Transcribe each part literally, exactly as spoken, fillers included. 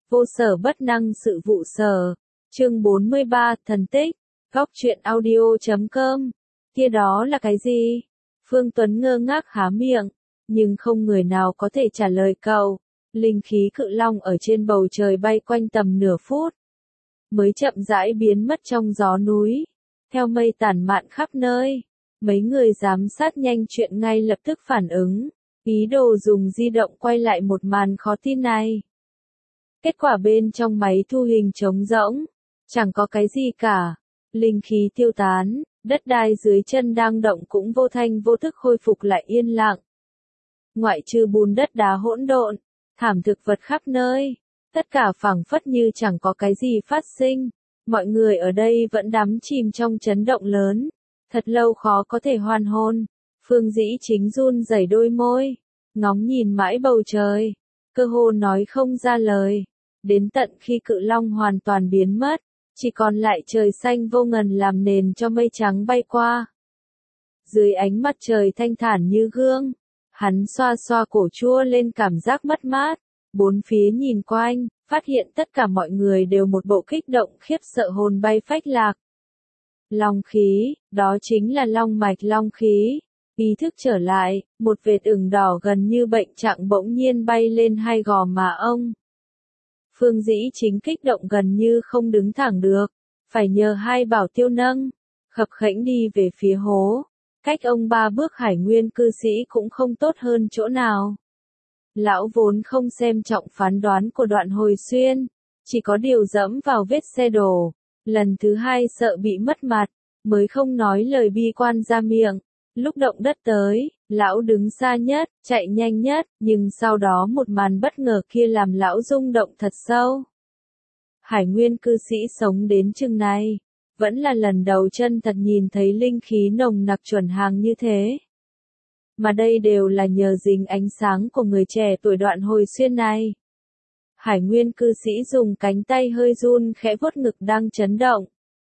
Vô sở bất năng sự vụ sở. Chương bốn mươi ba, thần tích. Góc truyện audio chấm com. Kia đó là cái gì? Phương Tuấn ngơ ngác há miệng, nhưng không người nào có thể trả lời cậu. Linh khí cự long ở trên bầu trời bay quanh tầm nửa phút, mới chậm rãi biến mất trong gió núi, theo mây tản mạn khắp nơi. Mấy người giám sát nhanh chuyện ngay lập tức phản ứng, ý đồ dùng di động quay lại một màn khó tin này. Kết quả bên trong máy thu hình trống rỗng, chẳng có cái gì cả. Linh khí tiêu tán, đất đai dưới chân đang động cũng vô thanh vô thức khôi phục lại yên lặng. Ngoại trừ bùn đất đá hỗn độn, thảm thực vật khắp nơi, tất cả phảng phất như chẳng có cái gì phát sinh. Mọi người ở đây vẫn đắm chìm trong chấn động lớn, thật lâu khó có thể hoàn hồn. Phương Dĩ Chính run rẩy đôi môi, ngóng nhìn mãi bầu trời, cơ hồ nói không ra lời. Đến tận khi cự long hoàn toàn biến mất, chỉ còn lại trời xanh vô ngần làm nền cho mây trắng bay qua. Dưới ánh mặt trời thanh thản như gương, hắn xoa xoa cổ chua lên cảm giác mất mát, bốn phía nhìn quanh, phát hiện tất cả mọi người đều một bộ kích động khiếp sợ hồn bay phách lạc. Long khí, đó chính là long mạch long khí. Ý thức trở lại, một vệt ửng đỏ gần như bệnh trạng bỗng nhiên bay lên hai gò má ông. Phương Dĩ Chính kích động gần như không đứng thẳng được, phải nhờ hai bảo tiêu nâng, khập khẽnh đi về phía hố. Cách ông ba bước Hải Nguyên cư sĩ cũng không tốt hơn chỗ nào. Lão vốn không xem trọng phán đoán của Đoạn Hồi Xuyên, chỉ có điều dẫm vào vết xe đổ, lần thứ hai sợ bị mất mặt, mới không nói lời bi quan ra miệng. Lúc động đất tới, lão đứng xa nhất, chạy nhanh nhất, nhưng sau đó một màn bất ngờ kia làm lão rung động thật sâu. Hải Nguyên cư sĩ sống đến chừng này, vẫn là lần đầu chân thật nhìn thấy linh khí nồng nặc chuẩn hàng như thế. Mà đây đều là nhờ dính ánh sáng của người trẻ tuổi Đoạn Hồi Xuyên này. Hải Nguyên cư sĩ dùng cánh tay hơi run khẽ vuốt ngực đang chấn động.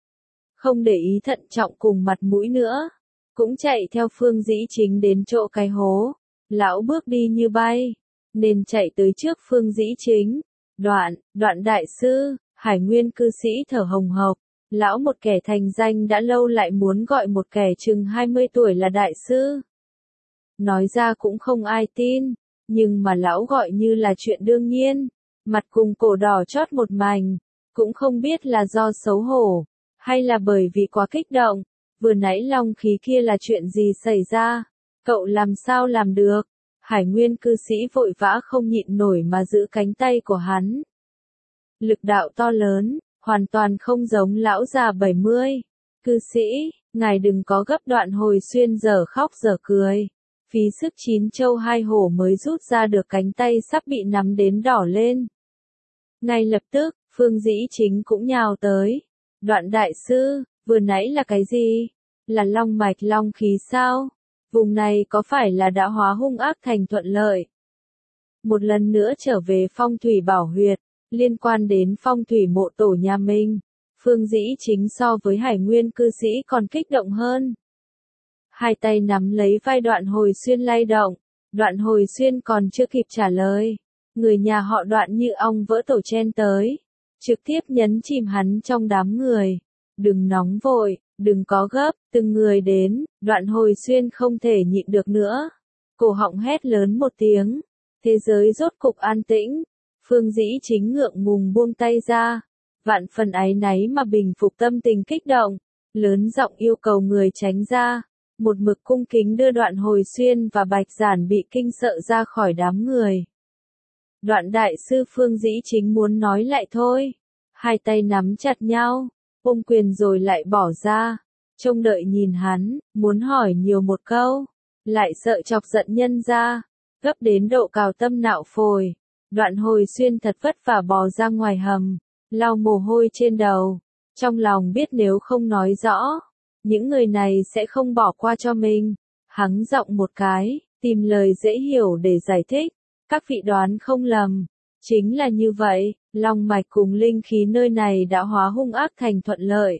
Không để ý thận trọng cùng mặt mũi nữa, cũng chạy theo Phương Dĩ Chính đến chỗ cái hố. Lão bước đi như bay, nên chạy tới trước Phương Dĩ Chính. Đoạn, đoạn đại sư, Hải Nguyên cư sĩ thở hồng hộc. Lão một kẻ thành danh đã lâu lại muốn gọi một kẻ chừng hai mươi tuổi là đại sư. Nói ra cũng không ai tin, nhưng mà lão gọi như là chuyện đương nhiên. Mặt cùng cổ đỏ chót một mảnh, cũng không biết là do xấu hổ, hay là bởi vì quá kích động. Vừa nãy long khí kia là chuyện gì xảy ra? Cậu làm sao làm được? Hải Nguyên cư sĩ vội vã không nhịn nổi mà giữ cánh tay của hắn. Lực đạo to lớn, hoàn toàn không giống lão già bảy mươi. Cư sĩ, ngài đừng có gấp. Đoạn Hồi Xuyên giờ khóc giờ cười. Phí sức chín châu hai hổ mới rút ra được cánh tay sắp bị nắm đến đỏ lên. Ngay lập tức, Phương Dĩ Chính cũng nhào tới. Đoạn đại sư, vừa nãy là cái gì? Là long mạch long khí sao? Vùng này có phải là đã hóa hung ác thành thuận lợi? Một lần nữa trở về phong thủy bảo huyệt, liên quan đến phong thủy mộ tổ nhà mình, Phương Dĩ Chính so với Hải Nguyên cư sĩ còn kích động hơn. Hai tay nắm lấy vai Đoạn Hồi Xuyên lay động. Đoạn Hồi Xuyên còn chưa kịp trả lời, người nhà họ Đoạn như ong vỡ tổ chen tới, trực tiếp nhấn chìm hắn trong đám người. Đừng nóng vội, đừng có gấp, từng người đến. Đoạn Hồi Xuyên không thể nhịn được nữa, cổ họng hét lớn một tiếng. Thế giới rốt cục an tĩnh. Phương Dĩ Chính ngượng ngùng buông tay ra, vạn phần áy náy mà bình phục tâm tình kích động, lớn giọng yêu cầu người tránh ra. Một mực cung kính đưa Đoạn Hồi Xuyên và Bạch Giản bị kinh sợ ra khỏi đám người. Đoạn đại sư Phương Dĩ Chính muốn nói lại thôi, hai tay nắm chặt nhau, ôm quyền rồi lại bỏ ra, trông đợi nhìn hắn, muốn hỏi nhiều một câu, lại sợ chọc giận nhân ra, gấp đến độ cào tâm nạo phổi. Đoạn Hồi Xuyên thật vất vả bò ra ngoài hầm, lau mồ hôi trên đầu, trong lòng biết nếu không nói rõ, những người này sẽ không bỏ qua cho mình. Hắn giọng một cái, tìm lời dễ hiểu để giải thích. Các vị đoán không lầm, chính là như vậy, long mạch cùng linh khí nơi này đã hóa hung ác thành thuận lợi.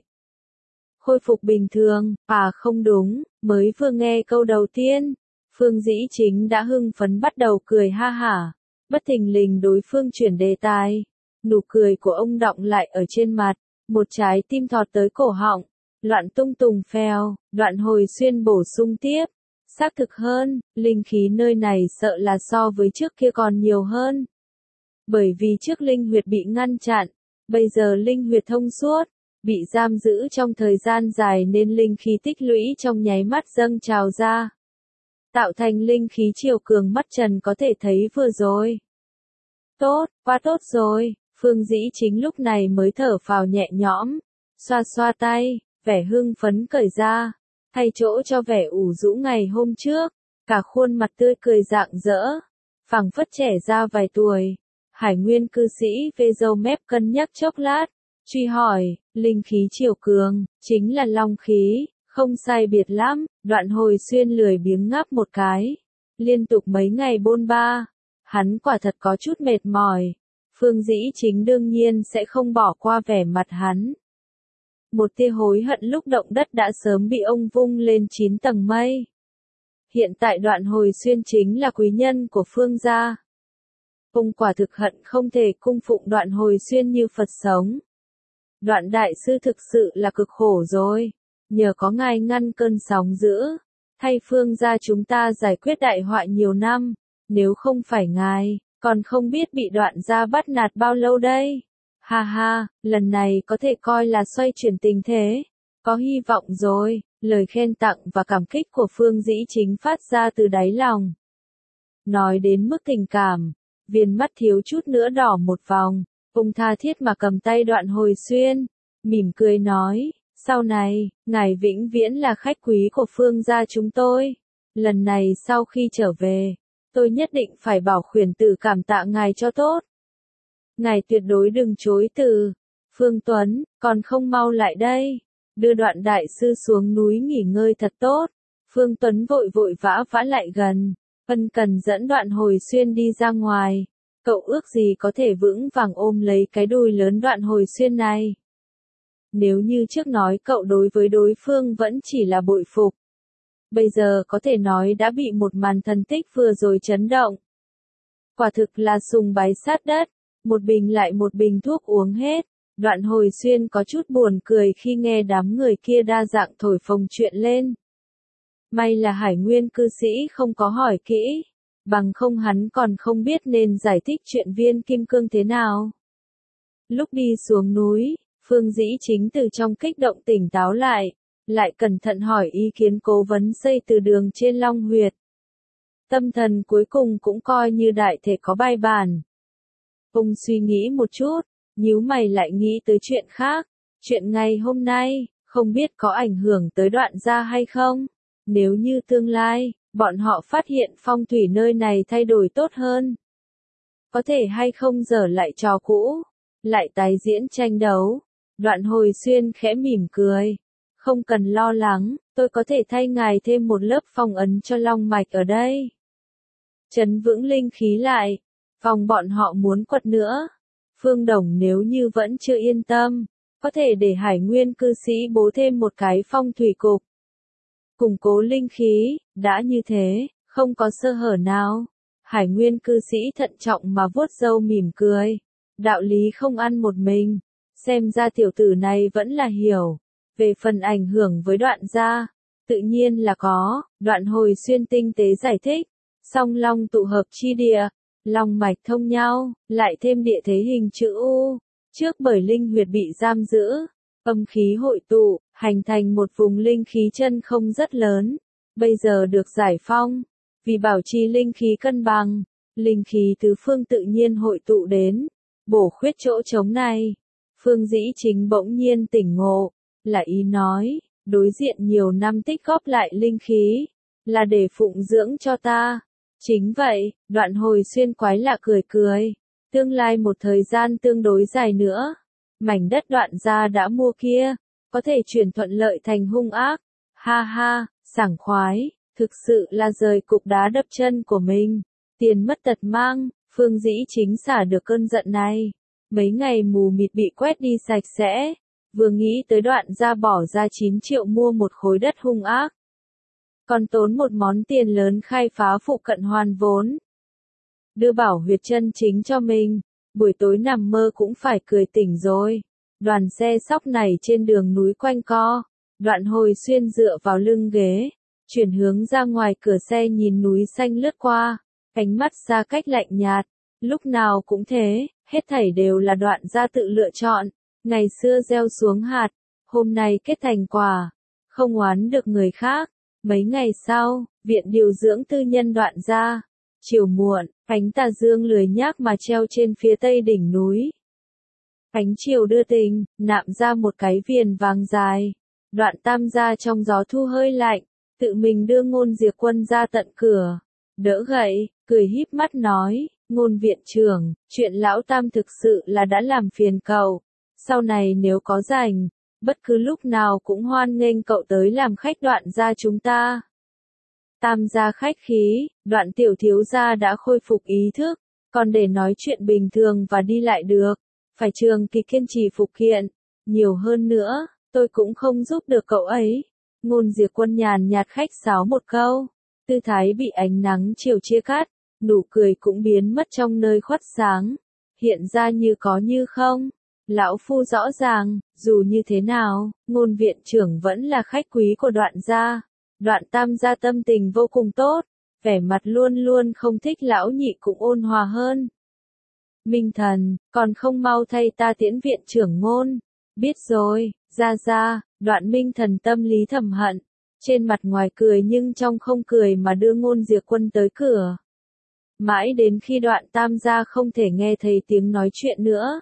Khôi phục bình thường. À không đúng, mới vừa nghe câu đầu tiên, Phương Dĩ Chính đã hưng phấn bắt đầu cười ha hả. Bất thình lình đối phương chuyển đề tài. Nụ cười của ông đọng lại ở trên mặt, một trái tim thọt tới cổ họng, loạn tung tùng phèo, Đoạn Hồi Xuyên bổ sung tiếp. Xác thực hơn, linh khí nơi này sợ là so với trước kia còn nhiều hơn. Bởi vì trước linh huyệt bị ngăn chặn, bây giờ linh huyệt thông suốt, bị giam giữ trong thời gian dài nên linh khí tích lũy trong nháy mắt dâng trào ra. Tạo thành linh khí chiều cường mắt trần có thể thấy vừa rồi. Tốt, quá tốt rồi, Phương Dĩ Chính lúc này mới thở phào nhẹ nhõm, xoa xoa tay, vẻ hưng phấn cởi ra, thay chỗ cho vẻ ủ rũ ngày hôm trước, cả khuôn mặt tươi cười rạng rỡ, phảng phất trẻ ra vài tuổi. Hải Nguyên cư sĩ vê râu mép cân nhắc chốc lát, truy hỏi, linh khí chiều cường, chính là long khí, không sai biệt lắm. Đoạn Hồi Xuyên lười biếng ngáp một cái, liên tục mấy ngày bôn ba, hắn quả thật có chút mệt mỏi. Phương Dĩ Chính đương nhiên sẽ không bỏ qua vẻ mặt hắn. Một tia hối hận lúc động đất đã sớm bị ông vung lên chín tầng mây. Hiện tại Đoạn Hồi Xuyên chính là quý nhân của Phương gia. Ông quả thực hận không thể cung phụng Đoạn Hồi Xuyên như Phật sống. Đoạn đại sư thực sự là cực khổ rồi, nhờ có ngài ngăn cơn sóng dữ, thay Phương gia chúng ta giải quyết đại họa nhiều năm, nếu không phải ngài, còn không biết bị Đoạn gia bắt nạt bao lâu đây. Ha ha, lần này có thể coi là xoay chuyển tình thế, có hy vọng rồi. Lời khen tặng và cảm kích của Phương Dĩ Chính phát ra từ đáy lòng. Nói đến mức tình cảm, viền mắt thiếu chút nữa đỏ một vòng, ông tha thiết mà cầm tay Đoạn Hồi Xuyên, mỉm cười nói, sau này, ngài vĩnh viễn là khách quý của Phương gia chúng tôi. Lần này sau khi trở về, tôi nhất định phải bảo khuyển tử cảm tạ ngài cho tốt. Ngài tuyệt đối đừng chối từ. Phương Tuấn, còn không mau lại đây. Đưa Đoạn đại sư xuống núi nghỉ ngơi thật tốt. Phương Tuấn vội vội vã vã lại gần, ân cần dẫn Đoạn Hồi Xuyên đi ra ngoài. Cậu ước gì có thể vững vàng ôm lấy cái đùi lớn Đoạn Hồi Xuyên này. Nếu như trước nói cậu đối với đối phương vẫn chỉ là bội phục, bây giờ có thể nói đã bị một màn thần tích vừa rồi chấn động. Quả thực là sùng bái sát đất, một bình lại một bình thuốc uống hết. Đoạn Hồi Xuyên có chút buồn cười khi nghe đám người kia đa dạng thổi phồng chuyện lên. May là Hải Nguyên cư sĩ không có hỏi kỹ, bằng không hắn còn không biết nên giải thích chuyện viên kim cương thế nào. Lúc đi xuống núi, Phương Dĩ Chính từ trong kích động tỉnh táo lại, lại cẩn thận hỏi ý kiến cố vấn xây từ đường trên Long Huyệt. Tâm thần cuối cùng cũng coi như đại thể có bài bản. Ông suy nghĩ một chút, nhíu mày lại nghĩ tới chuyện khác. Chuyện ngày hôm nay, không biết có ảnh hưởng tới Đoạn gia hay không? Nếu như tương lai, bọn họ phát hiện phong thủy nơi này thay đổi tốt hơn, có thể hay không dở lại trò cũ, lại tái diễn tranh đấu? Đoạn Hồi Xuyên khẽ mỉm cười. Không cần lo lắng, tôi có thể thay ngài thêm một lớp phong ấn cho long mạch ở đây. Trấn vững linh khí lại, phòng bọn họ muốn quật nữa. Phương Đồng nếu như vẫn chưa yên tâm, có thể để Hải Nguyên cư sĩ bố thêm một cái phong thủy cục. Củng cố linh khí, đã như thế, không có sơ hở nào. Hải Nguyên cư sĩ thận trọng mà vuốt râu mỉm cười. Đạo lý không ăn một mình, xem ra tiểu tử này vẫn là hiểu. Về phần ảnh hưởng với Đoạn gia, tự nhiên là có. Đoạn Hồi Xuyên tinh tế giải thích. Song long tụ hợp chi địa, long mạch thông nhau, lại thêm địa thế hình chữ U. Trước bởi linh huyệt bị giam giữ, âm khí hội tụ, hành thành một vùng linh khí chân không rất lớn. Bây giờ được giải phong, vì bảo trì linh khí cân bằng, linh khí tứ phương tự nhiên hội tụ đến, bổ khuyết chỗ trống này. Phương Dĩ Chính bỗng nhiên tỉnh ngộ, là ý nói, đối diện nhiều năm tích góp lại linh khí, là để phụng dưỡng cho ta. Chính vậy, Đoạn Hồi Xuyên quái lạ cười cười. Tương lai một thời gian tương đối dài nữa, mảnh đất Đoạn gia đã mua kia, có thể chuyển thuận lợi thành hung ác. Ha ha, sảng khoái, thực sự là rời cục đá đập chân của mình. Tiền mất tật mang, Phương Dĩ Chính xả được cơn giận này. Mấy ngày mù mịt bị quét đi sạch sẽ. Vừa nghĩ tới Đoạn gia bỏ ra chín triệu mua một khối đất hung ác, còn tốn một món tiền lớn khai phá phụ cận hoàn vốn, đưa bảo huyệt chân chính cho mình. buổi tối nằm mơ cũng phải cười tỉnh rồi. Đoàn xe sóc này trên đường núi quanh co, Đoạn Hồi Xuyên dựa vào lưng ghế, chuyển hướng ra ngoài cửa xe nhìn núi xanh lướt qua, ánh mắt ra cách lạnh nhạt, lúc nào cũng thế, hết thảy đều là Đoạn gia tự lựa chọn, ngày xưa gieo xuống hạt, hôm nay kết thành quả, không oán được người khác. Mấy ngày sau, viện điều dưỡng tư nhân Đoạn gia, chiều muộn, ánh tà dương lười nhác mà treo trên phía tây đỉnh núi. Ánh chiều đưa tình, nạm ra một cái viền vàng dài. Đoạn Tam gia trong gió thu hơi lạnh, tự mình đưa Ngôn Diệp Quân ra tận cửa, đỡ gậy, cười híp mắt nói, Ngôn viện trưởng, chuyện lão Tam thực sự là đã làm phiền cậu, sau này nếu có rảnh, bất cứ lúc nào cũng hoan nghênh cậu tới làm khách Đoạn gia chúng ta. Tam gia khách khí, Đoạn tiểu thiếu gia đã khôi phục ý thức, còn để nói chuyện bình thường và đi lại được, phải trường kỳ kiên trì phục hiện, nhiều hơn nữa, tôi cũng không giúp được cậu ấy. Ngôn Diệp Quân nhàn nhạt khách sáo một câu, tư thái bị ánh nắng chiều chia cắt, nụ cười cũng biến mất trong nơi khuất sáng, hiện ra như có như không. Lão phu rõ ràng, dù như thế nào, Ngôn viện trưởng vẫn là khách quý của Đoạn gia. Đoạn Tam gia tâm tình vô cùng tốt, vẻ mặt luôn luôn không thích lão nhị cũng ôn hòa hơn. Minh Thần, còn không mau thay ta tiễn viện trưởng Ngôn. Biết rồi, ra ra, Đoạn Minh Thần tâm lý thầm hận, trên mặt ngoài cười nhưng trong không cười mà đưa Ngôn Diệp Quân tới cửa. Mãi đến khi Đoạn Tam gia không thể nghe thấy tiếng nói chuyện nữa.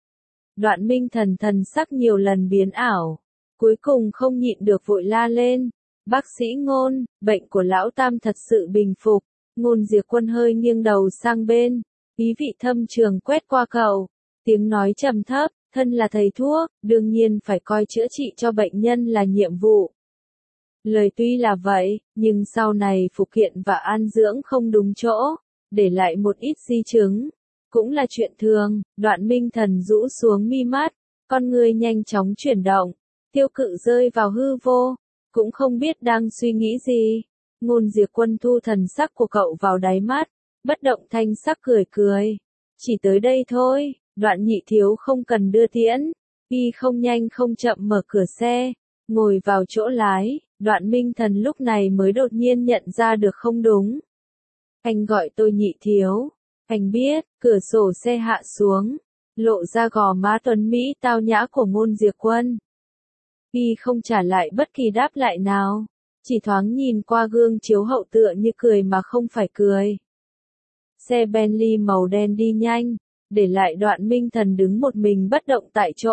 Đoạn Minh Thần thần sắc nhiều lần biến ảo, cuối cùng không nhịn được vội la lên. Bác sĩ Ngôn, bệnh của lão Tam thật sự bình phục. Ngôn Diệp Quân hơi nghiêng đầu sang bên, ý vị thâm trường quét qua cậu, tiếng nói trầm thấp, thân là thầy thuốc, đương nhiên phải coi chữa trị cho bệnh nhân là nhiệm vụ. Lời tuy là vậy, nhưng sau này phục hiện và an dưỡng không đúng chỗ, để lại một ít di chứng, cũng là chuyện thường. Đoạn Minh Thần rũ xuống mi mắt, con người nhanh chóng chuyển động, tiêu cự rơi vào hư vô, cũng không biết đang suy nghĩ gì. Ngôn Diệp Quân thu thần sắc của cậu vào đáy mắt, bất động thanh sắc cười cười. Chỉ tới đây thôi, Đoạn nhị thiếu không cần đưa tiễn. Y không nhanh không chậm mở cửa xe, ngồi vào chỗ lái. Đoạn Minh Thần lúc này mới đột nhiên nhận ra được không đúng. Anh gọi tôi nhị thiếu. Anh biết, cửa sổ xe hạ xuống, lộ ra gò má tuấn Mỹ tao nhã của Ngôn Diệp Quân. Y không trả lại bất kỳ đáp lại nào, chỉ thoáng nhìn qua gương chiếu hậu tựa như cười mà không phải cười. Xe Bentley màu đen đi nhanh, để lại Đoạn Minh Thần đứng một mình bất động tại chỗ.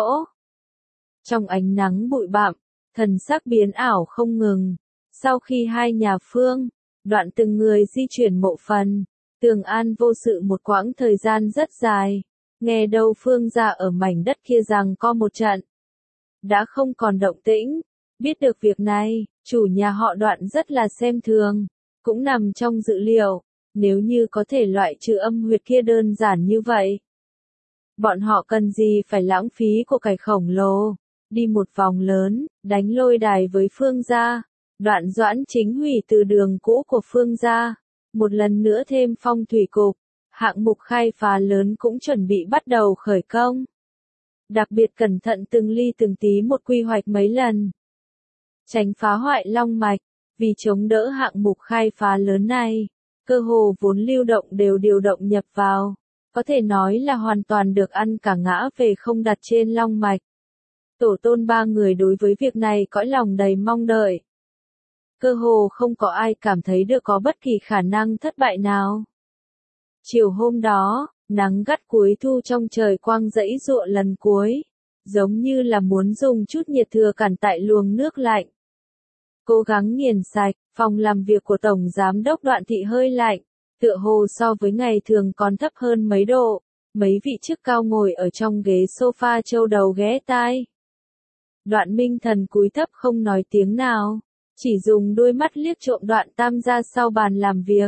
Trong ánh nắng bụi bặm, thần sắc biến ảo không ngừng. Sau khi hai nhà Phương, Đoạn từng người di chuyển mộ phần, Tường an vô sự một quãng thời gian rất dài. Nghe đâu Phương gia ở mảnh đất kia rằng có một trận, đã không còn động tĩnh. Biết được việc này, chủ nhà họ Đoạn rất là xem thường, cũng nằm trong dự liệu, nếu như có thể loại trừ âm huyệt kia đơn giản như vậy. Bọn họ cần gì phải lãng phí của cải khổng lồ, đi một vòng lớn, đánh lôi đài với Phương gia. Đoạn Doãn Chính hủy từ đường cũ của Phương gia, một lần nữa thêm phong thủy cục, hạng mục khai phá lớn cũng chuẩn bị bắt đầu khởi công. Đặc biệt cẩn thận từng ly từng tí một quy hoạch mấy lần, tránh phá hoại long mạch, vì chống đỡ hạng mục khai phá lớn này, cơ hồ vốn lưu động đều điều động nhập vào, có thể nói là hoàn toàn được ăn cả ngã về không đặt trên long mạch. Tổ tôn ba người đối với việc này cõi lòng đầy mong đợi. Cơ hồ không có ai cảm thấy được có bất kỳ khả năng thất bại nào. Chiều hôm đó, nắng gắt cuối thu trong trời quang dãy giụa lần cuối, giống như là muốn dùng chút nhiệt thừa cản tại luồng nước lạnh. Cố gắng nghiền sạch, phòng làm việc của Tổng Giám đốc Đoạn Thị hơi lạnh, tựa hồ so với ngày thường còn thấp hơn mấy độ, mấy vị chức cao ngồi ở trong ghế sofa châu đầu ghé tai. Đoạn Minh Thần cúi thấp không nói tiếng nào, chỉ dùng đôi mắt liếc trộm Đoạn Tam gia sau bàn làm việc.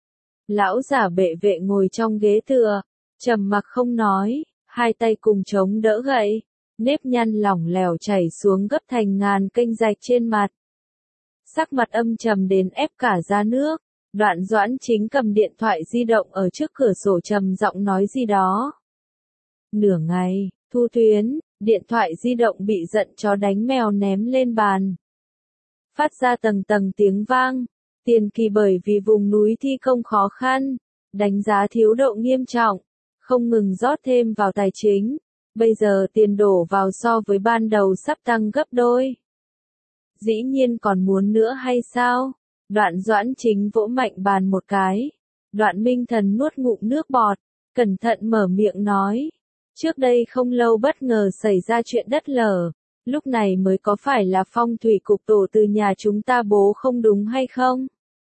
Lão giả bệ vệ ngồi trong ghế tựa, trầm mặc không nói, hai tay cùng chống đỡ gậy, nếp nhăn lỏng lẻo chảy xuống gấp thành ngàn kênh rạch trên mặt. Sắc mặt âm trầm đến ép cả ra nước. Đoạn Doãn Chính cầm điện thoại di động ở trước cửa sổ trầm giọng nói gì đó. Nửa ngày, Thu Tuyến, điện thoại di động bị giận chó đánh mèo ném lên bàn. Phát ra tầng tầng tiếng vang. Tiền Kỳ bởi vì vùng núi thi công khó khăn, đánh giá thiếu độ nghiêm trọng, không ngừng rót thêm vào tài chính. Bây giờ tiền đổ vào so với ban đầu sắp tăng gấp đôi. Dĩ nhiên còn muốn nữa hay sao? Đoạn Doãn Chính vỗ mạnh bàn một cái. Đoạn Minh Thần nuốt ngụm nước bọt, cẩn thận mở miệng nói. Trước đây không lâu bất ngờ xảy ra chuyện đất lở, lúc này mới có phải là phong thủy cục tổ từ nhà chúng ta bố không đúng hay không?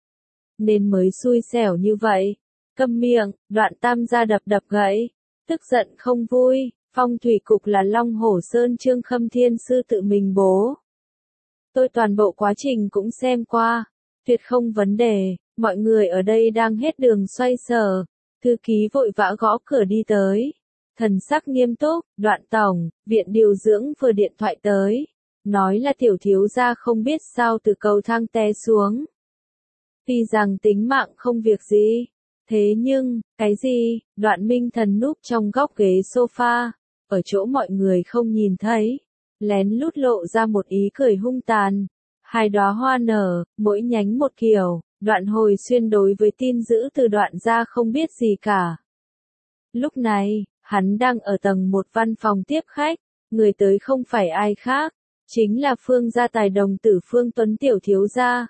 Nên mới xui xẻo như vậy. Câm miệng, Đoạn Tam gia đập đập gãy, tức giận không vui, phong thủy cục là Long Hổ Sơn Trương Khâm Thiên Sư tự mình bố. Tôi toàn bộ quá trình cũng xem qua, tuyệt không vấn đề, mọi người ở đây đang hết đường xoay sở. Thư ký vội vã gõ cửa đi tới. Thần sắc nghiêm túc, Đoạn tổng, viện điều dưỡng vừa điện thoại tới. Nói là tiểu thiếu gia không biết sao từ cầu thang té xuống. Tuy rằng tính mạng không việc gì. Thế nhưng, cái gì, Đoạn Minh Thần núp trong góc ghế sofa, ở chỗ mọi người không nhìn thấy. Lén lút lộ ra một ý cười hung tàn. Hai đóa hoa nở, mỗi nhánh một kiểu. Đoạn Hồi Xuyên đối với tin dữ từ Đoạn gia không biết gì cả. Lúc này, hắn đang ở tầng một văn phòng tiếp khách, người tới không phải ai khác, chính là Phương gia tài đồng tử Phương Tuấn tiểu thiếu gia.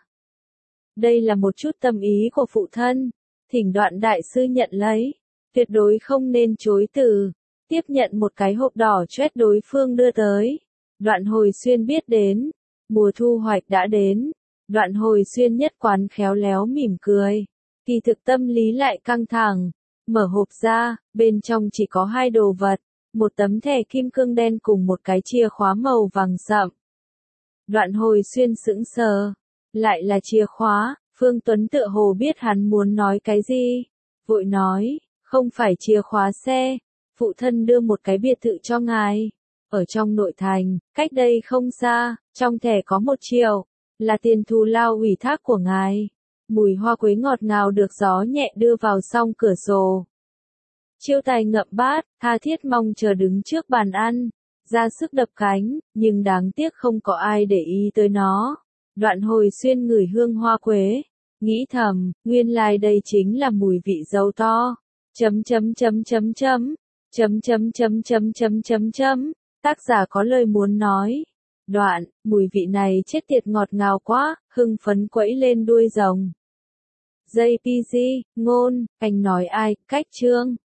Đây là một chút tâm ý của phụ thân, thỉnh Đoạn đại sư nhận lấy, tuyệt đối không nên chối từ. Tiếp nhận một cái hộp đỏ choét đối phương đưa tới. Đoạn Hồi Xuyên biết đến, mùa thu hoạch đã đến. Đoạn Hồi Xuyên nhất quán khéo léo mỉm cười, kỳ thực tâm lý lại căng thẳng. Mở hộp ra, bên trong chỉ có hai đồ vật, một tấm thẻ kim cương đen cùng một cái chìa khóa màu vàng sậm. Đoạn Hồi Xuyên sững sờ, lại là chìa khóa. Phương Tuấn tựa hồ biết hắn muốn nói cái gì, vội nói, không phải chìa khóa xe, phụ thân đưa một cái biệt thự cho ngài, ở trong nội thành, cách đây không xa, trong thẻ có một triệu, là tiền thù lao ủy thác của ngài. Mùi hoa quế ngọt ngào được gió nhẹ đưa vào song cửa sổ. Chiêu Tài ngậm bát, tha thiết mong chờ đứng trước bàn ăn, ra sức đập cánh, nhưng đáng tiếc không có ai để ý tới nó. Đoạn Hồi Xuyên ngửi hương hoa quế, nghĩ thầm, nguyên lai đây chính là mùi vị dâu to. Chấm chấm chấm chấm chấm, chấm chấm chấm chấm chấm chấm chấm, tác giả có lời muốn nói. Đoạn, mùi vị này chết tiệt ngọt ngào quá, hưng phấn quẫy lên đuôi rồng. gi pê giê, ngôn, anh nói ai, cách chương.